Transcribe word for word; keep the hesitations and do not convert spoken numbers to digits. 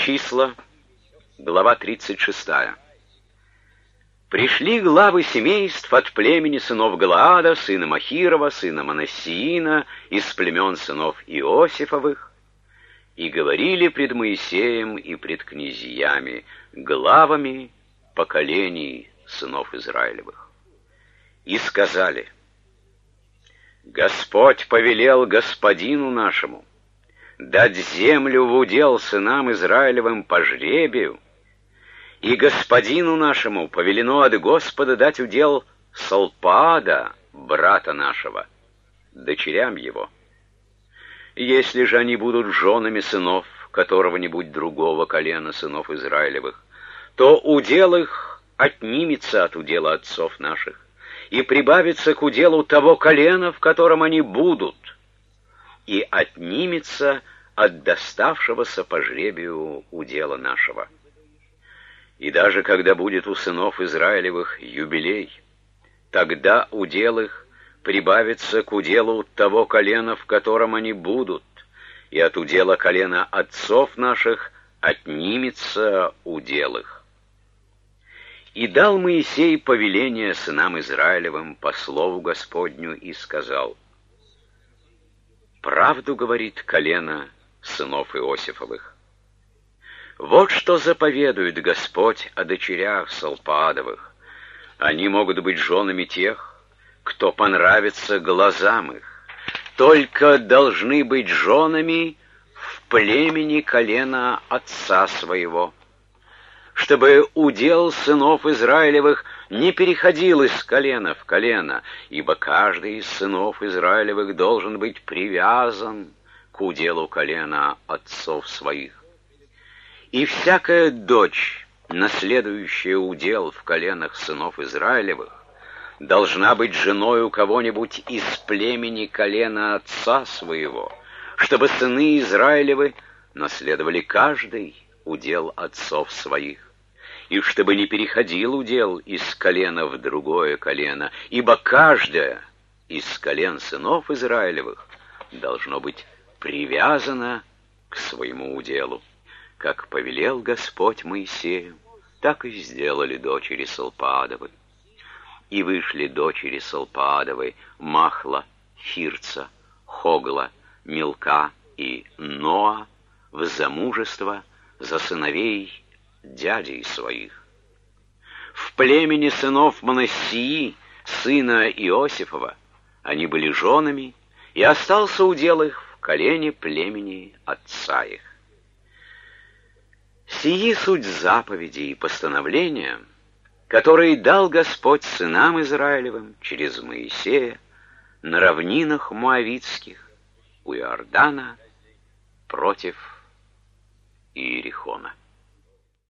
Числа, глава тридцать шестая. Пришли главы семейств от племени сынов Галаада, сына Махирова, сына Манассиина, из племен сынов Иосифовых, и говорили пред Моисеем и пред князьями, главами поколений сынов Израилевых. И сказали: Господь повелел господину нашему дать землю в удел сынам Израилевым по жребию, и господину нашему повелено от Господа дать удел Салпаада, брата нашего, дочерям его. Если же они будут женами сынов которого-нибудь другого колена сынов Израилевых, то удел их отнимется от удела отцов наших и прибавится к уделу того колена, в котором они будут, и отнимется от доставшегося по жребию удела нашего. И даже когда будет у сынов Израилевых юбилей, тогда удел их прибавится к уделу того колена, в котором они будут, и от удела колена отцов наших отнимется удел их. И дал Моисей повеление сынам Израилевым по слову Господню и сказал: правду говорит колено сынов Иосифовых. Вот что заповедует Господь о дочерях Салпаадовых. Они могут быть женами тех, кто понравится глазам их, только должны быть женами в племени колена отца своего, чтобы удел сынов Израилевых не переходил из колена в колено, ибо каждый из сынов Израилевых должен быть привязан к уделу колена отцов своих. И всякая дочь, наследующая удел в коленах сынов Израилевых, должна быть женой у кого-нибудь из племени колена отца своего, чтобы сыны Израилевы наследовали каждый удел отцов своих, и чтобы не переходил удел из колена в другое колено, ибо каждое из колен сынов Израилевых должно быть привязано к своему уделу. Как повелел Господь Моисею, так и сделали дочери Салпаадовы. И вышли дочери Салпаадовы Махла, Фирца, Хогла, Милка и Ноа в замужество за сыновей дядей своих. В племени сынов Манассии, сына Иосифова, они были женами, и остался удел их в колене племени отца их. Сии суть заповеди и постановления, которые дал Господь сынам Израилевым через Моисея на равнинах Моавитских у Иордана против Иерихона.